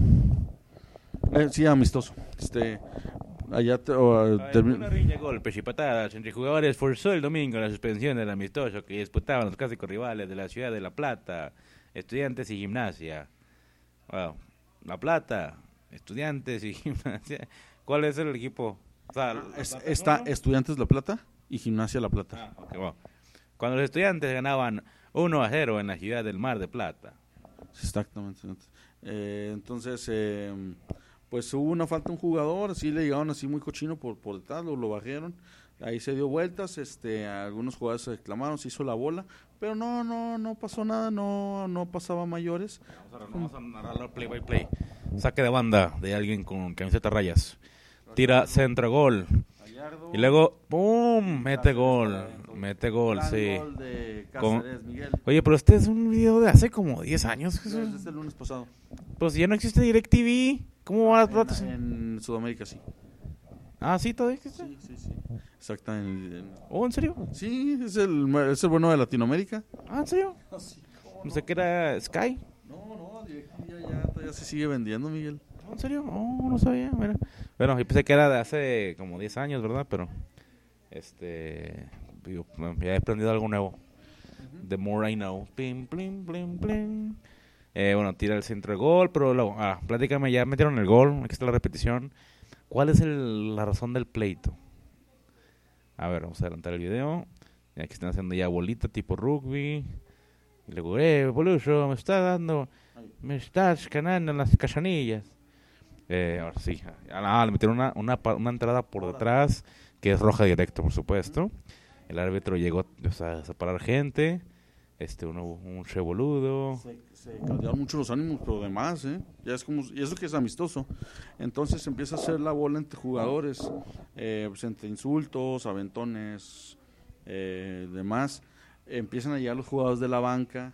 Eh, sí, amistoso. Este, allá te, o, termi- una riña, golpes y patadas entre jugadores forzó el domingo la suspensión del amistoso que disputaban los clásicos rivales de la ciudad de La Plata, Estudiantes y Gimnasia. Wow. La Plata, Estudiantes y Gimnasia. ¿Cuál es el equipo? O sea, es, está Estudiantes de La Plata y Gimnasia La Plata. Ah, okay, wow. Cuando los estudiantes ganaban uno a cero en la ciudad del Mar de Plata. Exactamente. Eh, entonces, eh, pues hubo una falta de un jugador, así le llegaron así muy cochino por, por detrás, lo, lo bajaron, ahí se dio vueltas, este, algunos jugadores se reclamaron, se hizo la bola, pero no, no, no pasó nada, no, no pasaba mayores. Vamos a, vamos a narrarlo play by play. Saque de banda de alguien con camiseta rayas, tira centro gol, y luego ¡pum! Mete gol, mete gol, sí. Gol de Cáceres, Miguel. Oye, pero este es un video de hace como diez años, Jesús. Este es el lunes pasado. Pues ya no existe DirecTV. ¿Cómo va las platas? En, en Sudamérica, sí. Ah, sí, todavía existe. Sí, sí, sí. Exactamente. ¿Oh, en serio? Sí, es el, es el bueno de Latinoamérica. Ah, ¿en serio? Sí, No sé qué era Sky. No, no, DirecTV ya, ya, todavía se sigue vendiendo, Miguel. ¿En serio? Oh, no sabía. Mira. Bueno, yo pensé que era de hace como diez años, ¿verdad? Pero, este, digo, ya he aprendido algo nuevo. Uh-huh. The more I know. Pim, plim, plim, plim. Eh, bueno, tira el centro de gol, pero luego, ah, platícame, ya metieron el gol, aquí está la repetición. ¿Cuál es el, la razón del pleito? A ver, vamos a adelantar el video. Y aquí están haciendo ya bolita tipo rugby. Y luego, eh, boludo, me estás dando, me estás ganando en las casanillas. Eh, ahora sí, ah, le metieron una, una, una entrada por detrás, que es roja directo, por supuesto. El árbitro llegó, o sea, a separar gente. Este, uno, un revoludo. Se, se caldearon mucho los ánimos, pero demás, ¿eh? Ya es como, y eso que es amistoso. Entonces empieza a hacer la bola entre jugadores, eh, pues entre insultos, aventones, eh, demás. Empiezan a llegar los jugadores de la banca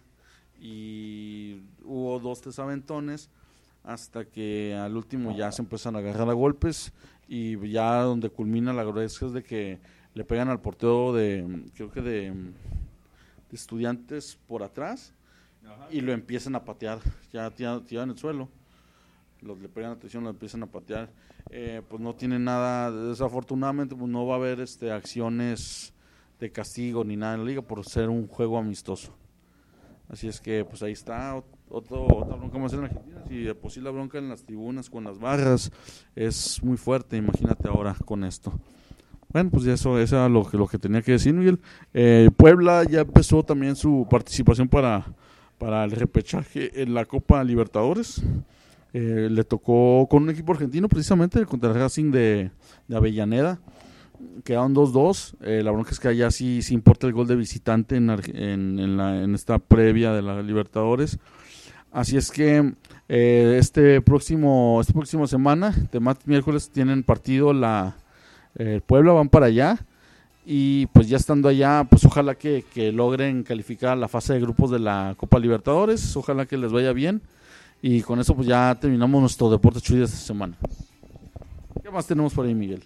y hubo dos, tres aventones hasta que al último ya se empiezan a agarrar a golpes y ya donde culmina la gruesa es de que le pegan al portero de, creo que de... de Estudiantes por atrás. Ajá. Y lo empiezan a patear, ya tiran el suelo, los le pegan atención, lo empiezan a patear, eh, pues no tiene nada, desafortunadamente pues no va a haber este acciones de castigo ni nada en la liga por ser un juego amistoso, así es que pues ahí está otro, otra bronca más en Argentina, si de por sí la bronca en las tribunas con las barras es muy fuerte, imagínate ahora con esto. Bueno, pues ya eso, eso era lo que, lo que tenía que decir, Miguel. Eh, Puebla ya empezó también su participación para, para el repechaje en la Copa Libertadores. Eh, le tocó con un equipo argentino, precisamente, contra el Racing de, de Avellaneda. Quedaron dos dos. Eh, la bronca es que allá sí, sí importa el gol de visitante en, en, en, la, en esta previa de la Libertadores. Así es que eh, este próximo esta próxima semana, de martes miércoles, tienen partido la eh, Puebla, van para allá. Y pues ya estando allá, pues ojalá que, que logren calificar a la fase de grupos de la Copa Libertadores. Ojalá que les vaya bien. Y con eso pues ya terminamos nuestro Deporte Chuy de esta semana. ¿Qué más tenemos por ahí, Miguel?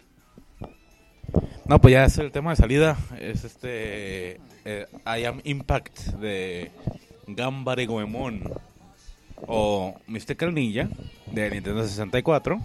No, pues ya es el tema de salida. Es este eh, I Am Impact de Ganbare Goemon o Mystical Ninja de Nintendo sesenta y cuatro.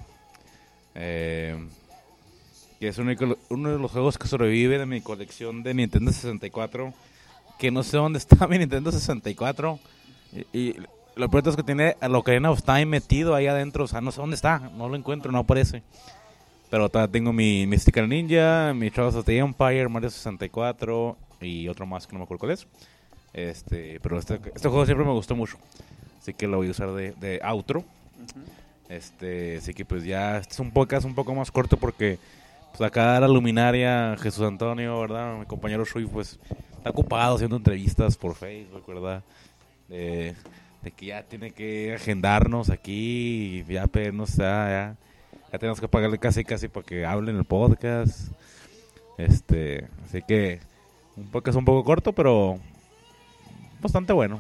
Eh, que es uno, uno de los juegos que sobrevive de mi colección de Nintendo sesenta y cuatro. Que no sé dónde está mi Nintendo sesenta y cuatro. Y, y lo peor es que tiene a Ocarina of Time metido ahí adentro. O sea, no sé dónde está. No lo encuentro, no aparece. Pero tengo mi Mystical Ninja, mi Trials of the Empire, Mario sesenta y cuatro y otro más que no me acuerdo cuál es. Este, pero este, este juego siempre me gustó mucho. Así que lo voy a usar de, de outro. Uh-huh. Este, así que pues ya este es un podcast un poco más corto porque pues acá la luminaria Jesús Antonio, ¿verdad? Mi compañero Shui pues está ocupado haciendo entrevistas por Facebook, ¿verdad? De, de que ya tiene que agendarnos aquí y ya pedirnos ya, ya, ya tenemos que pagarle casi casi para que hable en el podcast. Este, así que un podcast un poco corto, pero bastante bueno.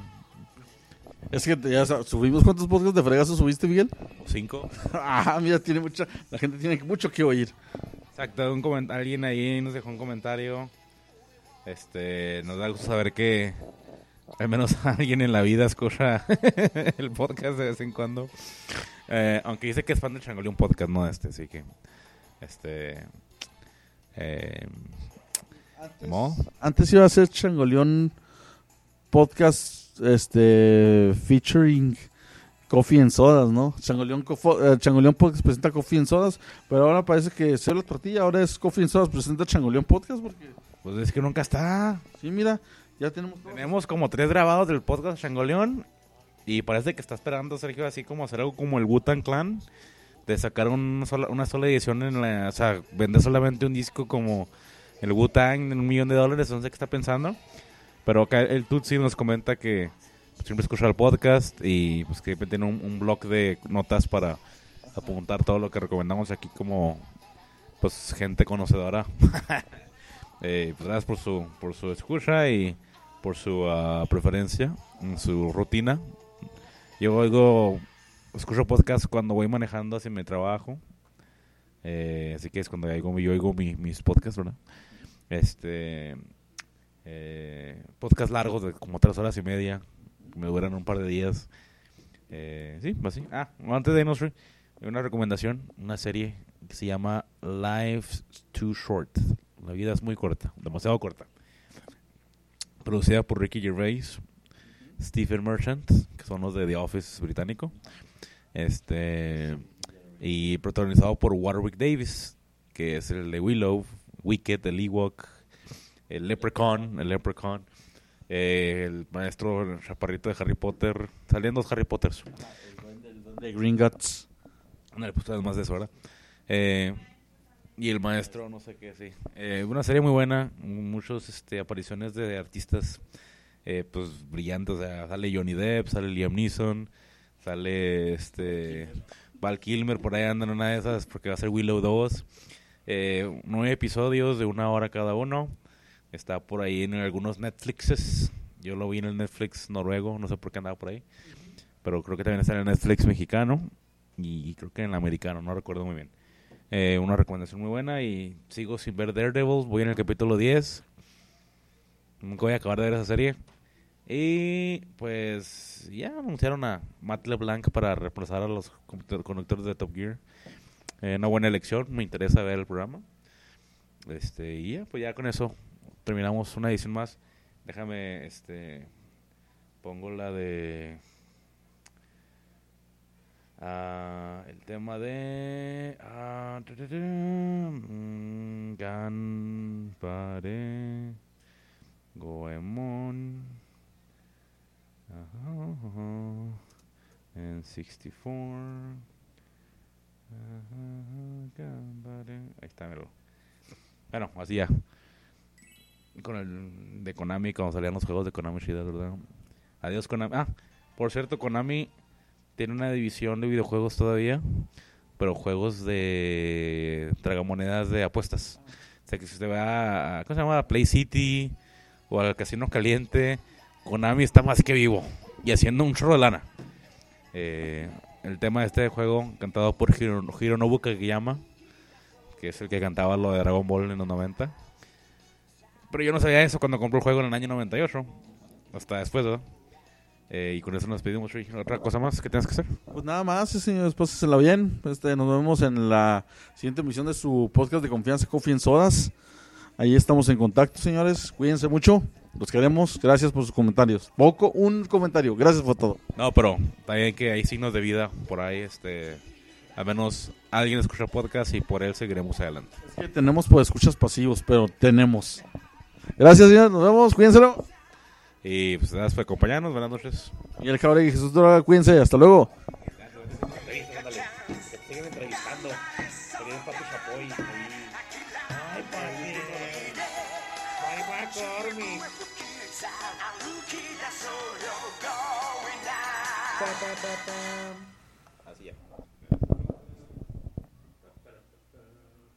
Es que ya subimos. ¿Cuántos podcasts de fregazo subiste, Miguel? Cinco. Ah, mira, tiene mucha, la gente tiene mucho que oír. Exacto, un coment- alguien ahí nos dejó un comentario. Este, nos da gusto saber que al menos alguien en la vida escucha el podcast de vez en cuando. Eh, aunque dice que es fan del Changoleón Podcast, no este, así que este eh, antes, antes iba a ser Changoleón Podcast, este featuring Coffee and Sodas, ¿no? Changoleón, Cofo, eh, Changoleón Podcast presenta Coffee and Sodas, pero ahora parece que se la tortilla, ahora es Coffee and Sodas presenta Changoleón Podcast, porque pues es que nunca está. Sí, mira, ya tenemos tenemos como tres grabados del podcast Changoleón. Y parece que está esperando Sergio así como hacer algo como el Wu-Tang Clan, de sacar un sola, una sola edición en la, o sea, vender solamente un disco como el Wu-Tang en un millón de dólares, no sé qué está pensando. Pero acá el Tutsi nos comenta que siempre escucha el podcast y pues que tiene un, un blog de notas para apuntar todo lo que recomendamos aquí como pues gente conocedora. eh, pues gracias por su por su escucha y por su uh, preferencia en su rutina. Yo oigo, escucho podcast cuando voy manejando hacia mi trabajo. Eh, así que es cuando oigo, yo oigo mi, mis podcasts, ¿verdad? Este, eh, podcast largos de como tres horas y media. Me duran un par de días. Eh, sí, así. Ah, antes de irnos, una recomendación, una serie que se llama Life's Too Short. La vida es muy corta, demasiado corta. Producida por Ricky Gervais, Stephen Merchant, que son los de The Office británico, este y protagonizado por Warwick Davis, que es el de Willow, Wicked, el Ewok, el Leprechaun, el Leprechaun, eh, el maestro el chaparrito de Harry Potter, salían dos Harry Potters, el de Gringotts, no le puse más de eso, ¿verdad? Eh, y el maestro, no sé qué, sí, eh, una serie muy buena, muchas este, apariciones de artistas. Eh, pues brillante, o sea, sale Johnny Depp, sale Liam Neeson, sale este Val Kilmer, por ahí andan en una de esas porque va a ser Willow dos. Eh, nueve episodios de una hora cada uno. Está por ahí en algunos Netflixes. Yo lo vi en el Netflix noruego, no sé por qué andaba por ahí. Pero creo que también está en el Netflix mexicano y, y creo que en el americano, no recuerdo muy bien. Eh, una recomendación muy buena y sigo sin ver Daredevil, voy en el capítulo diez. Nunca voy a acabar de ver esa serie. Y pues ya anunciaron a Matt LeBlanc para reemplazar a los conductores de Top Gear. Eh, una buena elección, me interesa ver el programa. Este, y ya, pues ya con eso terminamos una edición más. Déjame, este, pongo la de uh, el tema de uh, mm, Ganbare Goemon. Ajá. En sesenta y cuatro. Ahí está, mira. Bueno, así ya. Con el de Konami, cuando salían los juegos de Konami chidas, ¿verdad? Adiós, Konami. Ah, por cierto, Konami tiene una división de videojuegos todavía, pero juegos de tragamonedas de apuestas. O sea, que si usted va a, ¿cómo se llama? A Play City o al Casino Caliente, Konami está más que vivo y haciendo un chorro de lana. Eh, el tema de este juego, cantado por Hiro, Hironobu Kageyama, que es el que cantaba lo de Dragon Ball en los noventa. Pero yo no sabía eso cuando compré el juego en el año noventa y ocho. Hasta después, ¿verdad? Eh, y con eso nos despedimos, Rui. ¿Otra cosa más que tengas que hacer? Pues nada más, señores, pásensela bien. Este, nos vemos en la siguiente emisión de su podcast de confianza, Coffee and Sodas. Ahí estamos en contacto, señores. Cuídense mucho. Los queremos. Gracias por sus comentarios. Poco, un comentario. Gracias por todo. No, pero también que hay signos de vida por ahí. Este, al menos alguien escucha podcast y por él seguiremos adelante. Es que tenemos pues escuchas pasivos, pero tenemos. Gracias, señores. Nos vemos. Cuídenselo. Y pues gracias por acompañarnos. Buenas noches. Y el cabrón y Jesús Dora, cuídense. Hasta luego. Siguen entrevistando. Ay, papi. Ay, Cormi. Pa, pa, pa, pa.